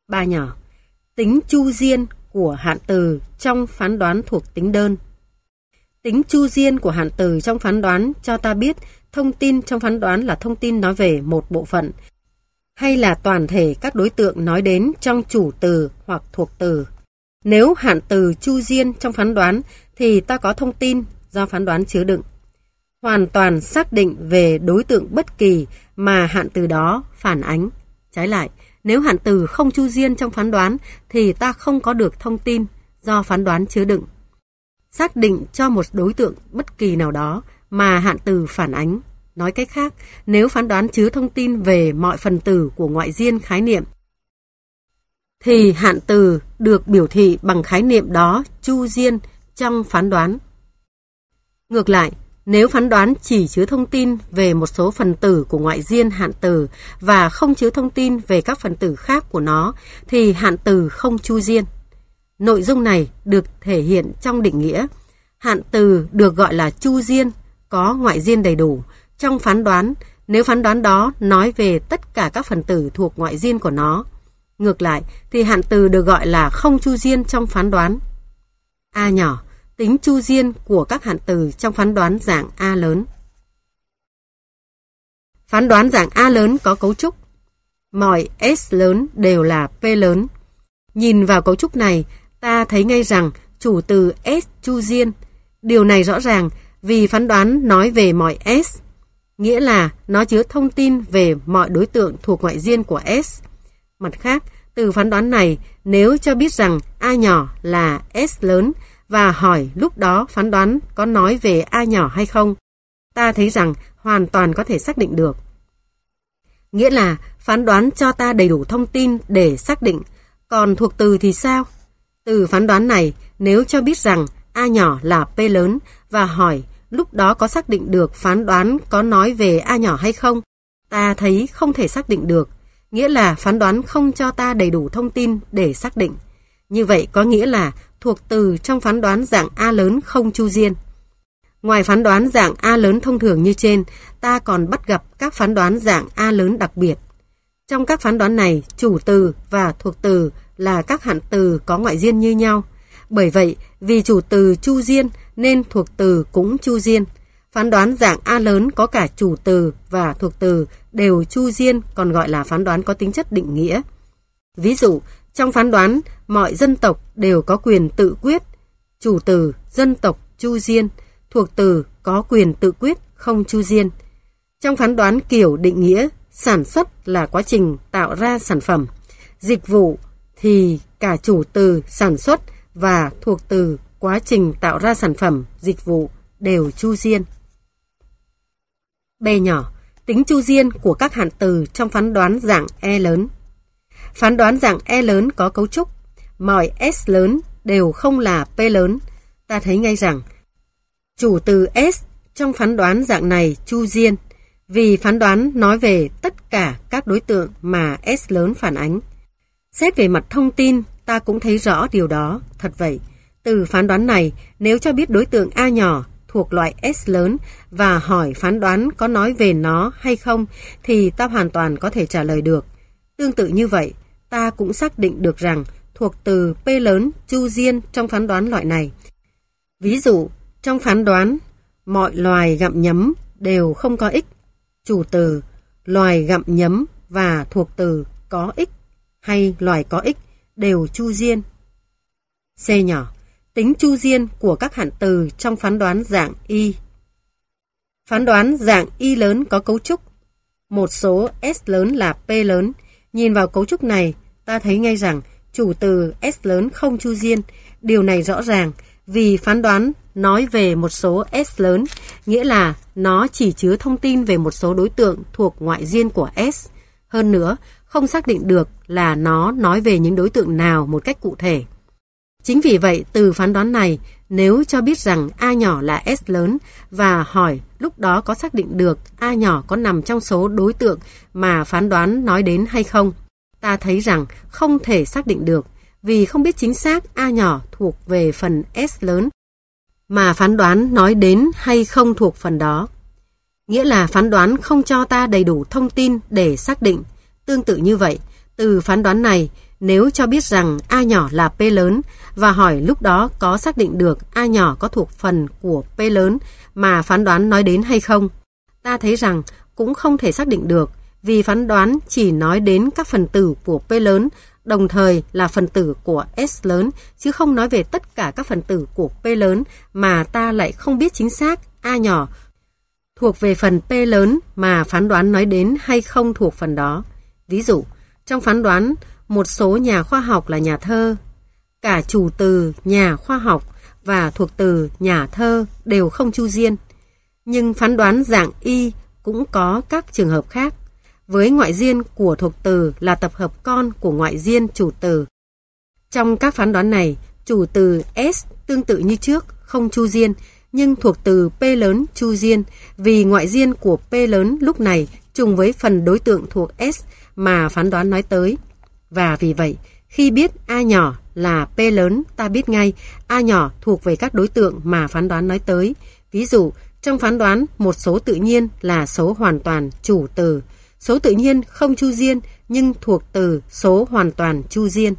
Ba nhỏ. Tính chu diên của hạn từ trong phán đoán thuộc tính đơn. Tính chu diên của hạn từ trong phán đoán cho ta biết thông tin trong phán đoán là thông tin nói về một bộ phận hay là toàn thể các đối tượng nói đến trong chủ từ hoặc thuộc từ. Nếu hạn từ chu diên trong phán đoán thì ta có thông tin do phán đoán chứa đựng. Hoàn toàn xác định về đối tượng bất kỳ mà hạn từ đó phản ánh. Trái lại, nếu hạn từ không chu diên trong phán đoán thì ta không có được thông tin do phán đoán chứa đựng. Xác định cho một đối tượng bất kỳ nào đó mà hạn từ phản ánh. Nói cách khác, nếu phán đoán chứa thông tin về mọi phần tử của ngoại diên khái niệm, thì hạn từ được biểu thị bằng khái niệm đó chu diên trong phán đoán. Ngược lại, nếu phán đoán chỉ chứa thông tin về một số phần tử của ngoại diên hạn từ và không chứa thông tin về các phần tử khác của nó, thì hạn từ không chu diên. Nội dung này được thể hiện trong định nghĩa. Hạn từ được gọi là chu diên, có ngoại diên đầy đủ trong phán đoán nếu phán đoán đó nói về tất cả các phần tử thuộc ngoại diên của nó. Ngược lại thì hạn từ được gọi là không chu diên trong phán đoán. A nhỏ. Tính chu diên của các hạn từ trong phán đoán dạng A lớn. Phán đoán dạng A lớn có cấu trúc. Mọi S lớn đều là P lớn. Nhìn vào cấu trúc này, ta thấy ngay rằng chủ từ S chu diên. Điều này rõ ràng vì phán đoán nói về mọi S, nghĩa là nó chứa thông tin về mọi đối tượng thuộc ngoại diên của S. Mặt khác, từ phán đoán này, nếu cho biết rằng A nhỏ là S lớn và hỏi lúc đó phán đoán có nói về A nhỏ hay không, ta thấy rằng hoàn toàn có thể xác định được. Nghĩa là phán đoán cho ta đầy đủ thông tin để xác định. Còn thuộc từ thì sao? Từ phán đoán này, nếu cho biết rằng A nhỏ là P lớn và hỏi lúc đó có xác định được phán đoán có nói về A nhỏ hay không, ta thấy không thể xác định được. Nghĩa là phán đoán không cho ta đầy đủ thông tin để xác định. Như vậy có nghĩa là thuộc từ trong phán đoán dạng A lớn không chu diên. Ngoài phán đoán dạng A lớn thông thường như trên, ta còn bắt gặp các phán đoán dạng A lớn đặc biệt. Trong các phán đoán này, chủ từ và thuộc từ là các hạn từ có ngoại diên như nhau. Bởi vậy, vì chủ từ chu diên nên thuộc từ cũng chu diên. Phán đoán dạng A lớn có cả chủ từ và thuộc từ đều chu diên, còn gọi là phán đoán có tính chất định nghĩa. Ví dụ, trong phán đoán mọi dân tộc đều có quyền tự quyết, chủ từ dân tộc chu diên, thuộc từ có quyền tự quyết không chu diên. Trong phán đoán kiểu định nghĩa, sản xuất là quá trình tạo ra sản phẩm, dịch vụ thì cả chủ từ sản xuất và thuộc từ quá trình tạo ra sản phẩm, dịch vụ đều chu diên. B nhỏ. Tính chu diên của các hạn từ trong phán đoán dạng E lớn. Phán đoán dạng E lớn có cấu trúc. Mọi S lớn đều không là P lớn. Ta thấy ngay rằng chủ từ S trong phán đoán dạng này chu diên vì phán đoán nói về tất cả các đối tượng mà S lớn phản ánh. Xét về mặt thông tin, ta cũng thấy rõ điều đó. Thật vậy, từ phán đoán này, nếu cho biết đối tượng A nhỏ thuộc loại S lớn và hỏi phán đoán có nói về nó hay không, thì ta hoàn toàn có thể trả lời được. Tương tự như vậy, ta cũng xác định được rằng thuộc từ P lớn chu diên trong phán đoán loại này. Ví dụ, trong phán đoán, mọi loài gặm nhấm đều không có ích, chủ từ loài gặm nhấm và thuộc từ có ích hay loài có ích đều chu diên. C nhỏ. Tính chu diên của các hạn từ trong phán đoán dạng Y. Phán đoán dạng Y lớn có cấu trúc. Một số S lớn là P lớn. Nhìn vào cấu trúc này, ta thấy ngay rằng chủ từ S lớn không chu diên. Điều này rõ ràng vì phán đoán nói về một số S lớn, nghĩa là nó chỉ chứa thông tin về một số đối tượng thuộc ngoại diên của S. Hơn nữa, không xác định được là nó nói về những đối tượng nào một cách cụ thể. Chính vì vậy, từ phán đoán này, nếu cho biết rằng A nhỏ là S lớn và hỏi lúc đó có xác định được A nhỏ có nằm trong số đối tượng mà phán đoán nói đến hay không, ta thấy rằng không thể xác định được vì không biết chính xác A nhỏ thuộc về phần S lớn mà phán đoán nói đến hay không thuộc phần đó. Nghĩa là phán đoán không cho ta đầy đủ thông tin để xác định. Tương tự như vậy, từ phán đoán này, nếu cho biết rằng A nhỏ là P lớn và hỏi lúc đó có xác định được A nhỏ có thuộc phần của P lớn mà phán đoán nói đến hay không, ta thấy rằng cũng không thể xác định được, vì phán đoán chỉ nói đến các phần tử của P lớn, đồng thời là phần tử của S lớn, chứ không nói về tất cả các phần tử của P lớn mà ta lại không biết chính xác A nhỏ thuộc về phần P lớn mà phán đoán nói đến hay không thuộc phần đó. Ví dụ, trong phán đoán, một số nhà khoa học là nhà thơ. Cả chủ từ nhà khoa học và thuộc từ nhà thơ đều không chu diên. Nhưng phán đoán dạng Y cũng có các trường hợp khác, với ngoại diên của thuộc từ là tập hợp con của ngoại diên chủ từ. Trong các phán đoán này, chủ từ S tương tự như trước, không chu diên, nhưng thuộc từ P lớn chu diên, vì ngoại diên của P lớn lúc này trùng với phần đối tượng thuộc S mà phán đoán nói tới. Và vì vậy, khi biết A nhỏ là P lớn, ta biết ngay A nhỏ thuộc về các đối tượng mà phán đoán nói tới. Ví dụ, trong phán đoán, một số tự nhiên là số hoàn toàn chủ từ. Số tự nhiên không chu diên nhưng thuộc từ số hoàn toàn chu diên.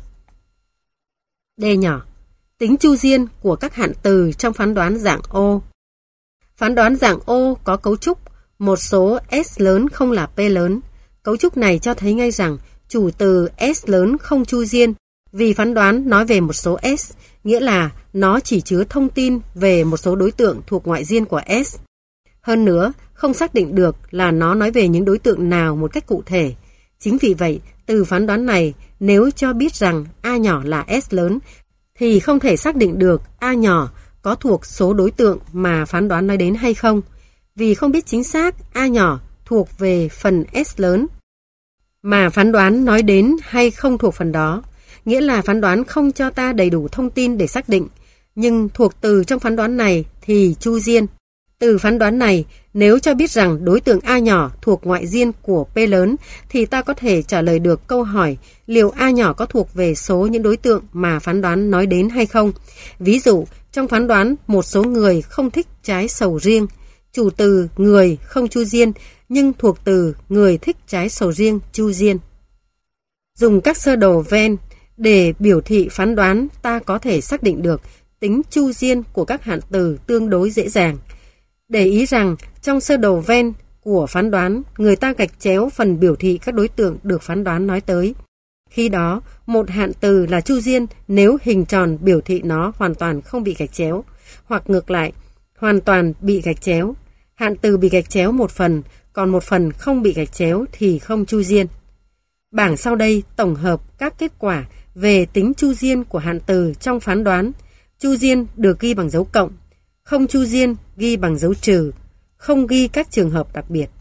D nhỏ. Tính chu diên của các hạn từ trong phán đoán dạng O. Phán đoán dạng O có cấu trúc một số S lớn không là P lớn. Cấu trúc này cho thấy ngay rằng chủ từ S lớn không chu diên, vì phán đoán nói về một số S, nghĩa là nó chỉ chứa thông tin về một số đối tượng thuộc ngoại diên của S. Hơn nữa, không xác định được là nó nói về những đối tượng nào một cách cụ thể. Chính vì vậy, từ phán đoán này, nếu cho biết rằng A nhỏ là S lớn, thì không thể xác định được A nhỏ có thuộc số đối tượng mà phán đoán nói đến hay không, vì không biết chính xác A nhỏ thuộc về phần S lớn mà phán đoán nói đến hay không thuộc phần đó, nghĩa là phán đoán không cho ta đầy đủ thông tin để xác định, nhưng thuộc từ trong phán đoán này thì chu diên. Từ phán đoán này, nếu cho biết rằng đối tượng A nhỏ thuộc ngoại diên của P lớn, thì ta có thể trả lời được câu hỏi liệu A nhỏ có thuộc về số những đối tượng mà phán đoán nói đến hay không. Ví dụ, trong phán đoán một số người không thích trái sầu riêng, chủ từ người không chu diên, nhưng thuộc từ người thích trái sầu riêng chu diên. Dùng các sơ đồ Venn để biểu thị phán đoán, ta có thể xác định được tính chu diên của các hạn từ tương đối dễ dàng. Để ý rằng trong sơ đồ Venn của phán đoán, người ta gạch chéo phần biểu thị các đối tượng được phán đoán nói tới. Khi đó, một hạn từ là chu diên nếu hình tròn biểu thị nó hoàn toàn không bị gạch chéo, hoặc ngược lại, hoàn toàn bị gạch chéo. Hạn từ bị gạch chéo một phần, còn một phần không bị gạch chéo thì không chu diên. Bảng sau đây tổng hợp các kết quả về tính chu diên của hạn từ trong phán đoán. Chu diên được ghi bằng dấu cộng, không chu diên ghi bằng dấu trừ, không ghi các trường hợp đặc biệt.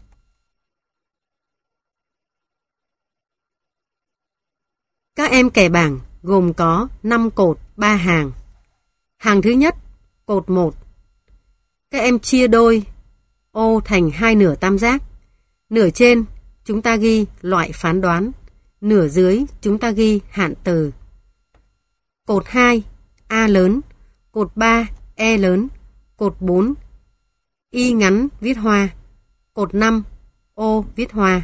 Các em kẻ bảng gồm có 5 cột 3 hàng. Hàng thứ nhất, cột 1. Các em chia đôi ô thành hai nửa tam giác. Nửa trên chúng ta ghi loại phán đoán, nửa dưới chúng ta ghi hạn từ. Cột 2, A lớn, cột 3, E lớn, cột 4, Y ngắn viết hoa, cột 5, O viết hoa.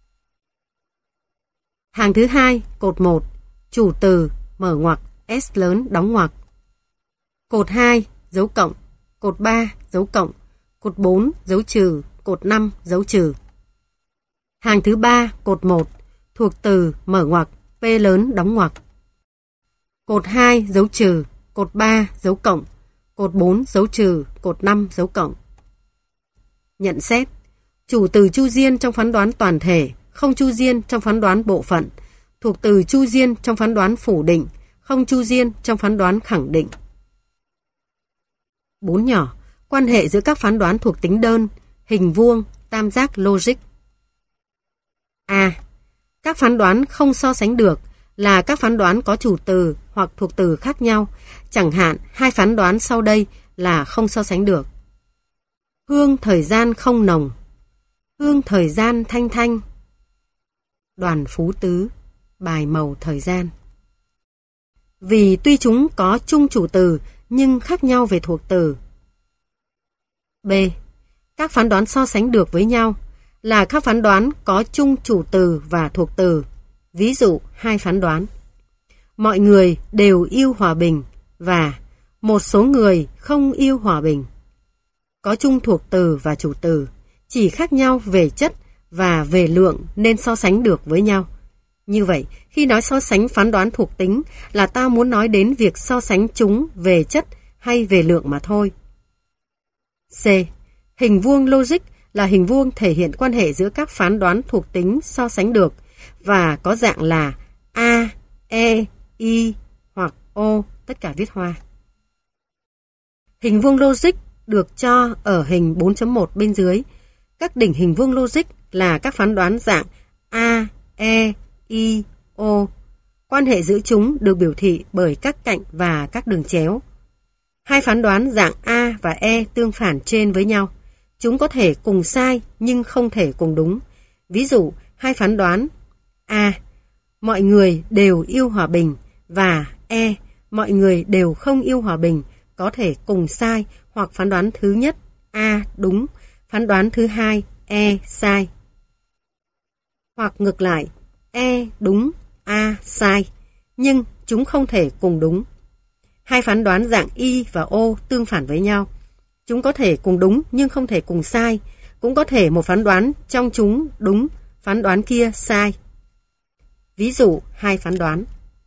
Hàng thứ hai, cột 1, chủ từ, mở ngoặc, S lớn, đóng ngoặc. Cột 2, dấu cộng, cột 3, dấu cộng, cột 4, dấu trừ, cột 5, dấu trừ. Hàng thứ ba, cột 1, thuộc từ, mở ngoặc, P lớn, đóng ngoặc. Cột 2, dấu trừ, cột 3, dấu cộng, cột 4, dấu trừ, cột 5, dấu cộng. Nhận xét, chủ từ chu diên trong phán đoán toàn thể, không chu diên trong phán đoán bộ phận, thuộc từ chu diên trong phán đoán phủ định, không chu diên trong phán đoán khẳng định. 4 nhỏ, quan hệ giữa các phán đoán thuộc tính đơn, hình vuông, tam giác logic. A. Các phán đoán không so sánh được là các phán đoán có chủ từ hoặc thuộc từ khác nhau, chẳng hạn hai phán đoán sau đây là không so sánh được. Hương thời gian không nồng, hương thời gian thanh thanh. Đoàn Phú Tứ, bài màu thời gian. Vì tuy chúng có chung chủ từ nhưng khác nhau về thuộc từ. B. Các phán đoán so sánh được với nhau là các phán đoán có chung chủ từ và thuộc từ. Ví dụ hai phán đoán. mọi người đều yêu hòa bình và một số người không yêu hòa bình. Có chung thuộc từ và chủ từ, chỉ khác nhau về chất và về lượng nên so sánh được với nhau. Như vậy, khi nói so sánh phán đoán thuộc tính là ta muốn nói đến việc so sánh chúng về chất hay về lượng mà thôi. C. Hình vuông logic là hình vuông thể hiện quan hệ giữa các phán đoán thuộc tính so sánh được và có dạng là A, E, I hoặc O, tất cả viết hoa. Hình vuông logic được cho ở hình 4.1 bên dưới. Các đỉnh hình vuông logic là các phán đoán dạng A, E, I, O. Quan hệ giữa chúng được biểu thị bởi các cạnh và các đường chéo. Hai phán đoán dạng A và E tương phản trên với nhau. Chúng có thể cùng sai nhưng không thể cùng đúng. Ví dụ, hai phán đoán A, mọi người đều yêu hòa bình và E, mọi người đều không yêu hòa bình có thể cùng sai, hoặc phán đoán thứ nhất A đúng, phán đoán thứ hai E sai. Hoặc ngược lại, E đúng, A sai, nhưng chúng không thể cùng đúng. Hai phán đoán dạng I và O tương phản với nhau. Chúng có thể cùng đúng nhưng không thể cùng sai. Cũng có thể một phán đoán trong chúng đúng, phán đoán kia sai. Ví dụ, hai phán đoán.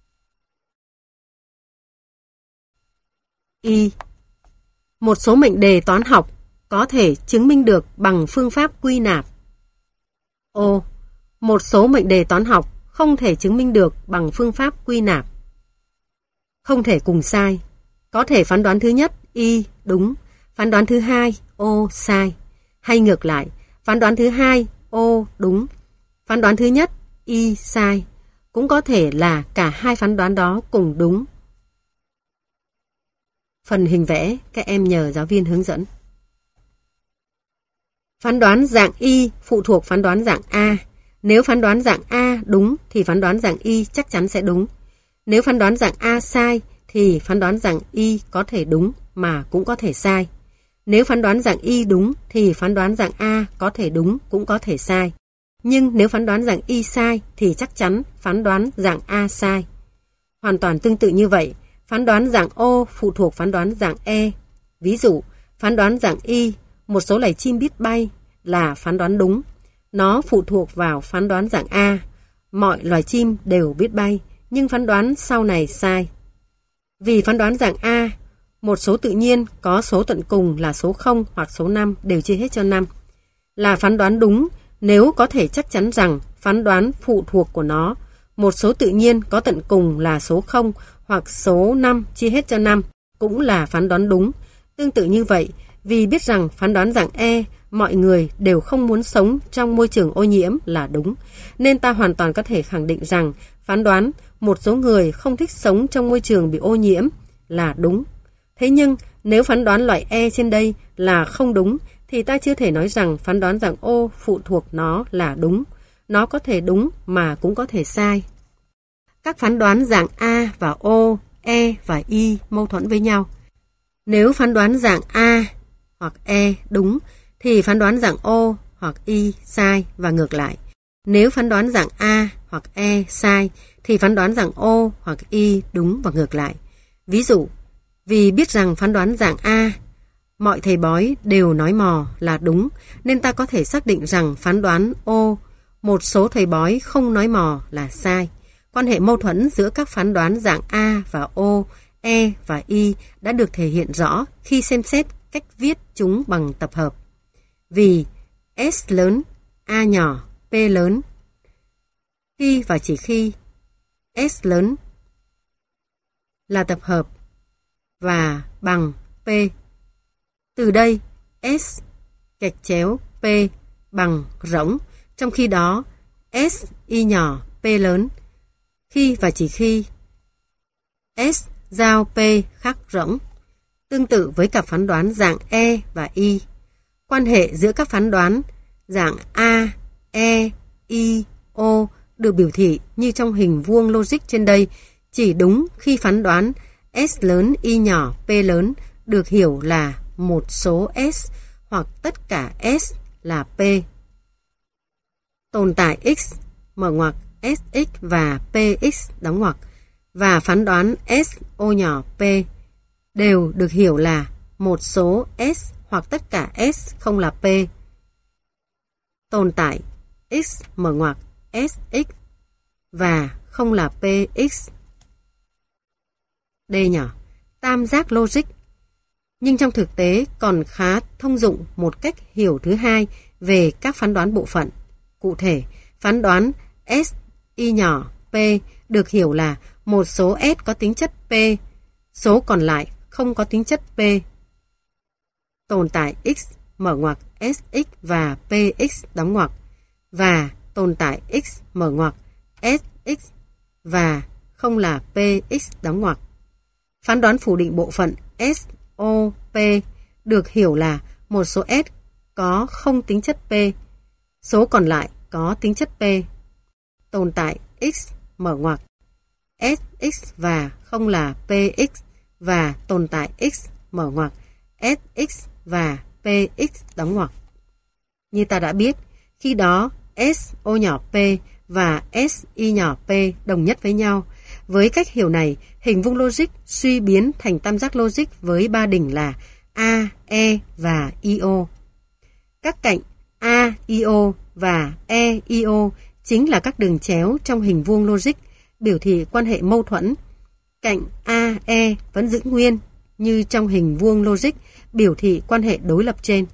I. Một số mệnh đề toán học có thể chứng minh được bằng phương pháp quy nạp. O. Một số mệnh đề toán học không thể chứng minh được bằng phương pháp quy nạp. Không thể cùng sai. Có thể phán đoán thứ nhất Y đúng, phán đoán thứ hai O sai. Hay ngược lại, phán đoán thứ hai O đúng, phán đoán thứ nhất Y sai. Cũng có thể là cả hai phán đoán đó cùng đúng. Phần hình vẽ các em nhờ giáo viên hướng dẫn. Phán đoán dạng Y phụ thuộc phán đoán dạng A. Nếu phán đoán dạng A đúng thì phán đoán dạng Y chắc chắn sẽ đúng. Nếu phán đoán dạng A sai thì phán đoán dạng Y có thể đúng mà cũng có thể sai. Nếu phán đoán dạng Y đúng thì phán đoán dạng A có thể đúng cũng có thể sai. Nhưng nếu phán đoán dạng Y sai thì chắc chắn phán đoán dạng A sai. Hoàn toàn tương tự như vậy, phán đoán dạng O phụ thuộc phán đoán dạng E. Ví dụ, phán đoán dạng Y, một số loài chim biết bay là phán đoán đúng. Nó phụ thuộc vào phán đoán dạng A. Mọi loài chim đều biết bay, nhưng phán đoán sau này sai. Vì phán đoán dạng A, một số tự nhiên có số tận cùng là số 0 hoặc số 5 đều chia hết cho 5. Là phán đoán đúng nếu có thể chắc chắn rằng phán đoán phụ thuộc của nó, một số tự nhiên có tận cùng là số 0 hoặc số 5 chia hết cho 5, cũng là phán đoán đúng. Tương tự như vậy, vì biết rằng phán đoán dạng E, mọi người đều không muốn sống trong môi trường ô nhiễm là đúng, nên ta hoàn toàn có thể khẳng định rằng phán đoán một số người không thích sống trong môi trường bị ô nhiễm là đúng. Thế nhưng, nếu phán đoán loại E trên đây là không đúng, thì ta chưa thể nói rằng phán đoán dạng O phụ thuộc nó là đúng. Nó có thể đúng mà cũng có thể sai. Các phán đoán dạng A và O, E và I mâu thuẫn với nhau. Nếu phán đoán dạng A hoặc E đúng, thì phán đoán dạng O hoặc I sai và ngược lại. Nếu phán đoán dạng A hoặc E sai, thì phán đoán dạng O hoặc I đúng và ngược lại. Ví dụ, vì biết rằng phán đoán dạng A, mọi thầy bói đều nói mò là đúng, nên ta có thể xác định rằng phán đoán O, một số thầy bói không nói mò là sai. Quan hệ mâu thuẫn giữa các phán đoán dạng A và O, E và I đã được thể hiện rõ khi xem xét cách viết chúng bằng tập hợp. Vì S lớn, A nhỏ, P lớn. Khi và chỉ khi S lớn là tập hợp và bằng P. Từ đây S gạch chéo P bằng rỗng, trong khi đó S Y nhỏ P lớn. Khi và chỉ khi S giao P khác rỗng. Tương tự với cặp phán đoán dạng E và I. Quan hệ giữa các phán đoán dạng A, E, I, O được biểu thị như trong hình vuông logic trên đây, chỉ đúng khi phán đoán S lớn Y nhỏ P lớn được hiểu là một số S hoặc tất cả S là P. Tồn tại X mở ngoặc SX và PX đóng ngoặc và phán đoán S ô nhỏ P đều được hiểu là một số S hoặc tất cả S không là P tồn tại X mở ngoặc SX và không là PX. D nhỏ, tam giác logic. Nhưng trong thực tế còn khá thông dụng một cách hiểu thứ hai về các phán đoán bộ phận. Cụ thể, phán đoán S y nhỏ P được hiểu là một số S có tính chất P, số còn lại không có tính chất P. Tồn tại X mở ngoặc SX và PX đóng ngoặc và tồn tại X mở ngoặc SX và không là PX đóng ngoặc. Phán đoán phủ định bộ phận SOP được hiểu là một số S có không tính chất P, số còn lại có tính chất P. Tồn tại X mở ngoặc SX và không là PX và tồn tại X mở ngoặc SX và PX đóng ngoặc. Như ta đã biết, khi đó S ô nhỏ P và S y nhỏ P đồng nhất với nhau. Với cách hiểu này, hình vuông logic suy biến thành tam giác logic với ba đỉnh là A, E và IO. Các cạnh A, IO và E, IO chính là các đường chéo trong hình vuông logic biểu thị quan hệ mâu thuẫn. Cạnh A, E vẫn giữ nguyên như trong hình vuông logic biểu thị quan hệ đối lập trên.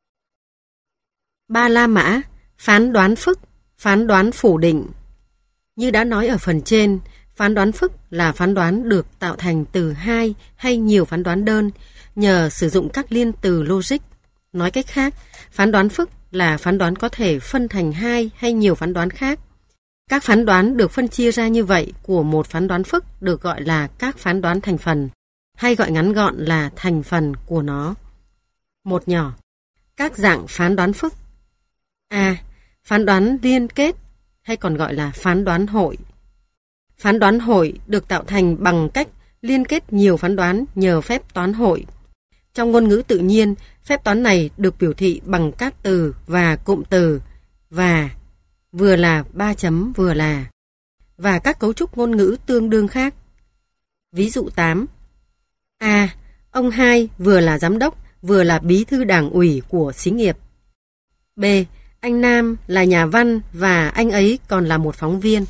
Ba la mã, phán đoán phức, phán đoán phủ định. Như đã nói ở phần trên, phán đoán phức là phán đoán được tạo thành từ hai hay nhiều phán đoán đơn nhờ sử dụng các liên từ logic. Nói cách khác, phán đoán phức là phán đoán có thể phân thành hai hay nhiều phán đoán khác. Các phán đoán được phân chia ra như vậy của một phán đoán phức được gọi là các phán đoán thành phần, hay gọi ngắn gọn là thành phần của nó. Một nhỏ, các dạng phán đoán phức. A. Phán đoán liên kết, hay còn gọi là phán đoán hội. Phán đoán hội được tạo thành bằng cách liên kết nhiều phán đoán nhờ phép toán hội. Trong ngôn ngữ tự nhiên, phép toán này được biểu thị bằng các từ và cụm từ và, vừa là ba chấm vừa là, và các cấu trúc ngôn ngữ tương đương khác. Ví dụ 8. A. Ông hai vừa là giám đốc, vừa là bí thư đảng ủy của xí nghiệp. B. Anh Nam là nhà văn và anh ấy còn là một phóng viên.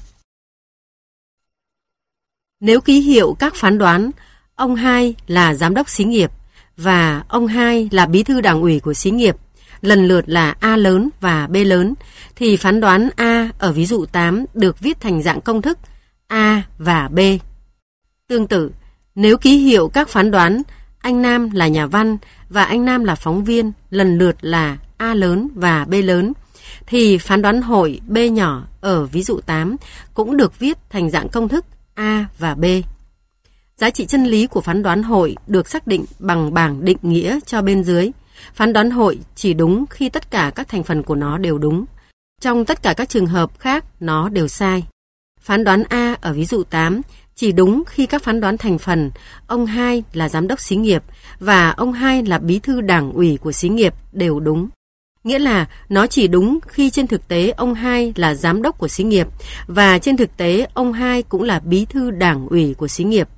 Nếu ký hiệu các phán đoán ông hai là giám đốc xí nghiệp và ông hai là bí thư đảng ủy của xí nghiệp, lần lượt là A lớn và B lớn, thì phán đoán A ở ví dụ 8 được viết thành dạng công thức A và B. Tương tự, nếu ký hiệu các phán đoán anh Nam là nhà văn và anh Nam là phóng viên, lần lượt là A lớn và B lớn, thì phán đoán hội B nhỏ ở ví dụ 8 cũng được viết thành dạng công thức A và B. Giá trị chân lý của phán đoán hội được xác định bằng bảng định nghĩa cho bên dưới. Phán đoán hội chỉ đúng khi tất cả các thành phần của nó đều đúng. Trong tất cả các trường hợp khác, nó đều sai. Phán đoán A ở ví dụ 8 chỉ đúng khi các phán đoán thành phần ông hai là giám đốc xí nghiệp và ông hai là bí thư đảng ủy của xí nghiệp đều đúng. Nghĩa là nó chỉ đúng khi trên thực tế ông hai là giám đốc của xí nghiệp và trên thực tế ông hai cũng là bí thư đảng ủy của xí nghiệp.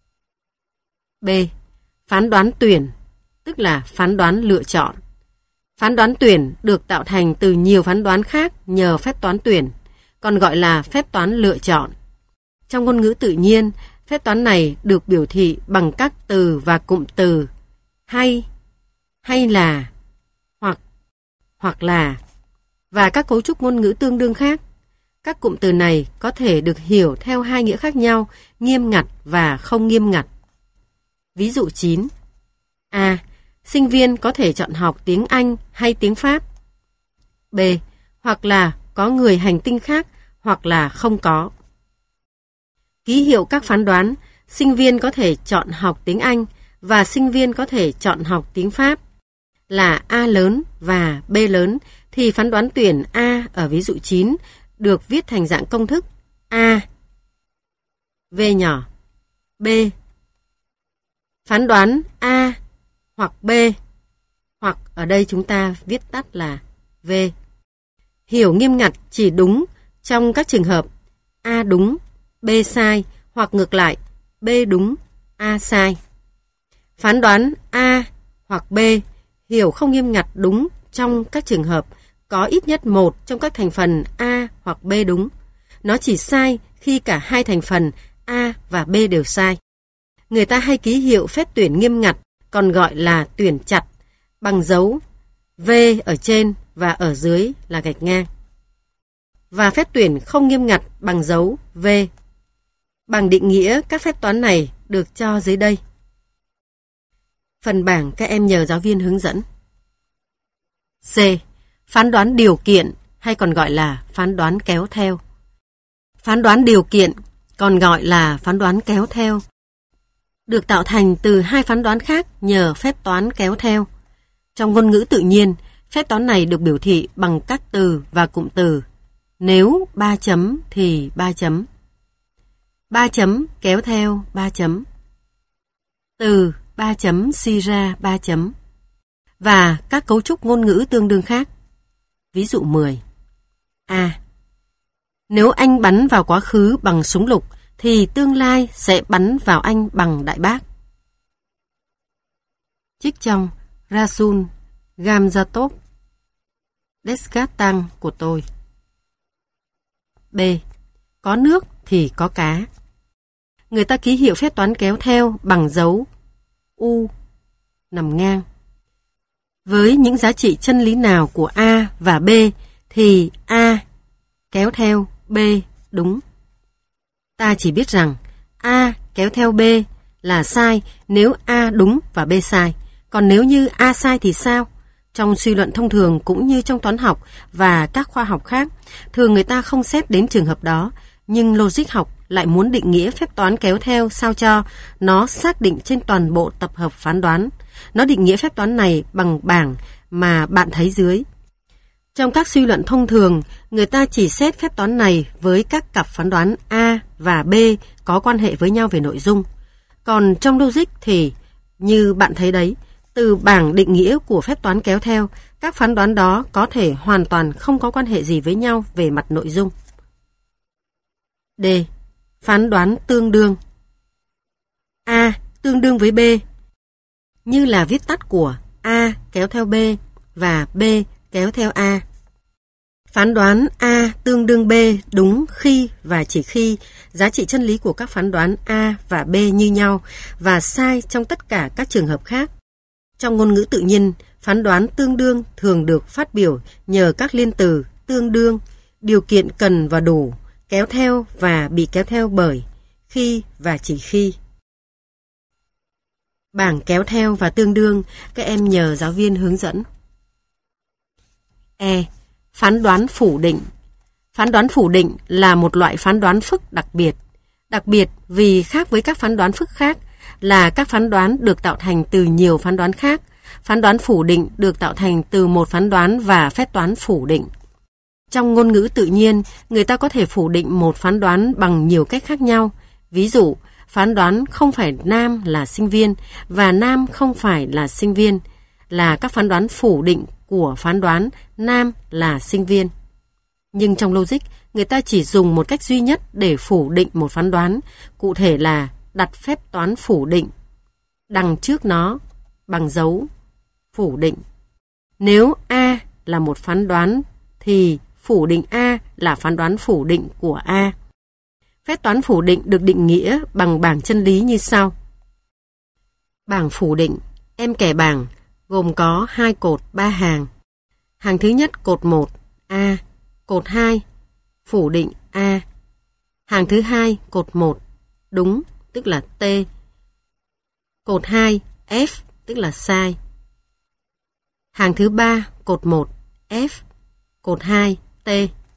B. Phán đoán tuyển, tức là phán đoán lựa chọn. Phán đoán tuyển được tạo thành từ nhiều phán đoán khác nhờ phép toán tuyển, còn gọi là phép toán lựa chọn. Trong ngôn ngữ tự nhiên, phép toán này được biểu thị bằng các từ và cụm từ hay là, hoặc là, và các cấu trúc ngôn ngữ tương đương khác. Các cụm từ này có thể được hiểu theo hai nghĩa khác nhau, nghiêm ngặt và không nghiêm ngặt. Ví dụ 9. A. Sinh viên có thể chọn học tiếng Anh hay tiếng Pháp. B. Hoặc là có người hành tinh khác, hoặc là không có. Ký hiệu các phán đoán sinh viên có thể chọn học tiếng Anh và sinh viên có thể chọn học tiếng Pháp là A lớn và B lớn, thì phán đoán tuyển A ở ví dụ 9 được viết thành dạng công thức A, V nhỏ, B. Phán đoán A hoặc B, hoặc ở đây chúng ta viết tắt là V. Hiểu nghiêm ngặt chỉ đúng trong các trường hợp A đúng, B sai hoặc ngược lại, B đúng, A sai. Phán đoán A hoặc B hiểu không nghiêm ngặt đúng trong các trường hợp có ít nhất một trong các thành phần A hoặc B đúng. Nó chỉ sai khi cả hai thành phần A và B đều sai. Người ta hay ký hiệu phép tuyển nghiêm ngặt, còn gọi là tuyển chặt, bằng dấu V ở trên và ở dưới là gạch ngang. Và phép tuyển không nghiêm ngặt bằng dấu V. Bằng định nghĩa các phép toán này được cho dưới đây. Phần bảng các em nhờ giáo viên hướng dẫn. C. Phán đoán điều kiện hay còn gọi là phán đoán kéo theo. Phán đoán điều kiện còn gọi là phán đoán kéo theo được tạo thành từ hai phán đoán khác nhờ phép toán kéo theo. Trong ngôn ngữ tự nhiên, phép toán này được biểu thị bằng các từ và cụm từ. Nếu 3 chấm thì 3 chấm. 3 chấm kéo theo 3 chấm. Từ 3 chấm suy ra 3 chấm. Và các cấu trúc ngôn ngữ tương đương khác. Ví dụ 10. A. Nếu anh bắn vào quá khứ bằng súng lục, thì tương lai sẽ bắn vào anh bằng đại bác. Trích trong Rasul Gamzatov Descartes của tôi. B. Có nước thì có cá. Người ta ký hiệu phép toán kéo theo bằng dấu U nằm ngang. Với những giá trị chân lý nào của A và B thì A kéo theo B đúng. Ta chỉ biết rằng A kéo theo B là sai nếu A đúng và B sai. Còn nếu như A sai thì sao? Trong suy luận thông thường cũng như trong toán học và các khoa học khác, thường người ta không xét đến trường hợp đó, nhưng logic học lại muốn định nghĩa phép toán kéo theo sao cho nó xác định trên toàn bộ tập hợp phán đoán. Nó định nghĩa phép toán này bằng bảng mà bạn thấy dưới. Trong các suy luận thông thường, người ta chỉ xét phép toán này với các cặp phán đoán A và B có quan hệ với nhau về nội dung. Còn trong logic thì, như bạn thấy đấy, từ bảng định nghĩa của phép toán kéo theo, các phán đoán đó có thể hoàn toàn không có quan hệ gì với nhau về mặt nội dung. D. Phán đoán tương đương. A tương đương với B, như là viết tắt của A kéo theo B và B kéo theo A. Phán đoán A tương đương B đúng khi và chỉ khi giá trị chân lý của các phán đoán A và B như nhau và sai trong tất cả các trường hợp khác. Trong ngôn ngữ tự nhiên, phán đoán tương đương thường được phát biểu nhờ các liên từ tương đương, điều kiện cần và đủ, kéo theo và bị kéo theo bởi, khi và chỉ khi. Bảng kéo theo và tương đương, các em nhờ giáo viên hướng dẫn. E. Phán đoán phủ định. Phán đoán phủ định là một loại phán đoán phức đặc biệt. Đặc biệt vì khác với các phán đoán phức khác là các phán đoán được tạo thành từ nhiều phán đoán khác. Phán đoán phủ định được tạo thành từ một phán đoán và phép toán phủ định. Trong ngôn ngữ tự nhiên, người ta có thể phủ định một phán đoán bằng nhiều cách khác nhau. Ví dụ, phán đoán không phải nam là sinh viên và nam không phải là sinh viên là các phán đoán phủ định của phán đoán nam là sinh viên. Nhưng trong logic, người ta chỉ dùng một cách duy nhất để phủ định một phán đoán, cụ thể là đặt phép toán phủ định đằng trước nó bằng dấu phủ định. Nếu A là một phán đoán thì phủ định A là phán đoán phủ định của A. Phép toán phủ định được định nghĩa bằng bảng chân lý như sau. Bảng phủ định, em kẻ bảng, gồm có 2 cột 3 hàng. Hàng thứ nhất cột 1, A, cột 2, phủ định A. Hàng thứ hai cột 1, đúng, tức là T. Cột 2, F, tức là sai. Hàng thứ ba cột 1, F, cột 2, T.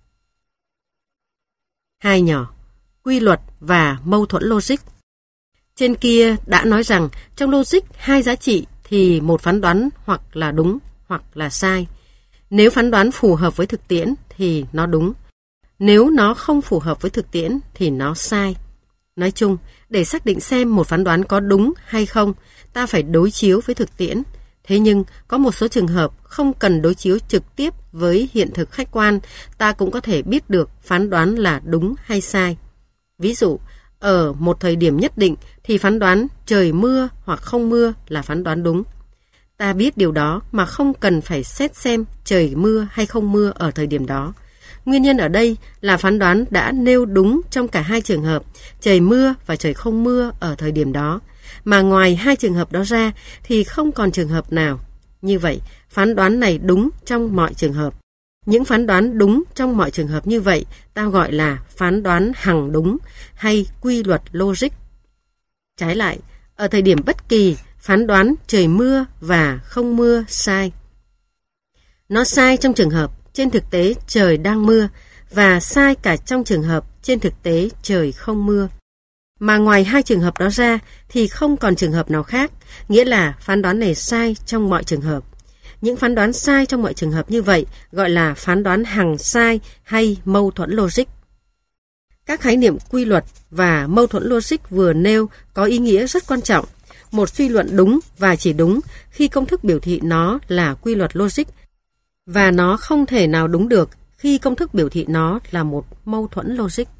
2 nhỏ, quy luật và mâu thuẫn logic. Trên kia đã nói rằng trong logic 2 giá trị thì một phán đoán hoặc là đúng hoặc là sai. Nếu phán đoán phù hợp với thực tiễn thì nó đúng. Nếu nó không phù hợp với thực tiễn thì nó sai. Nói chung, để xác định xem một phán đoán có đúng hay không, ta phải đối chiếu với thực tiễn. Thế nhưng, có một số trường hợp không cần đối chiếu trực tiếp với hiện thực khách quan, ta cũng có thể biết được phán đoán là đúng hay sai. Ví dụ, ở một thời điểm nhất định thì phán đoán trời mưa hoặc không mưa là phán đoán đúng. Ta biết điều đó mà không cần phải xét xem trời mưa hay không mưa ở thời điểm đó. Nguyên nhân ở đây là phán đoán đã nêu đúng trong cả hai trường hợp, trời mưa và trời không mưa ở thời điểm đó. Mà ngoài hai trường hợp đó ra thì không còn trường hợp nào. Như vậy, phán đoán này đúng trong mọi trường hợp. Những phán đoán đúng trong mọi trường hợp như vậy ta gọi là phán đoán hằng đúng hay quy luật logic. Trái lại, ở thời điểm bất kỳ, phán đoán trời mưa và không mưa sai. Nó sai trong trường hợp trên thực tế trời đang mưa và sai cả trong trường hợp trên thực tế trời không mưa. Mà ngoài hai trường hợp đó ra thì không còn trường hợp nào khác, nghĩa là phán đoán này sai trong mọi trường hợp. Những phán đoán sai trong mọi trường hợp như vậy gọi là phán đoán hằng sai hay mâu thuẫn logic. Các khái niệm quy luật và mâu thuẫn logic vừa nêu có ý nghĩa rất quan trọng. Một suy luận đúng và chỉ đúng khi công thức biểu thị nó là quy luật logic, và nó không thể nào đúng được khi công thức biểu thị nó là một mâu thuẫn logic.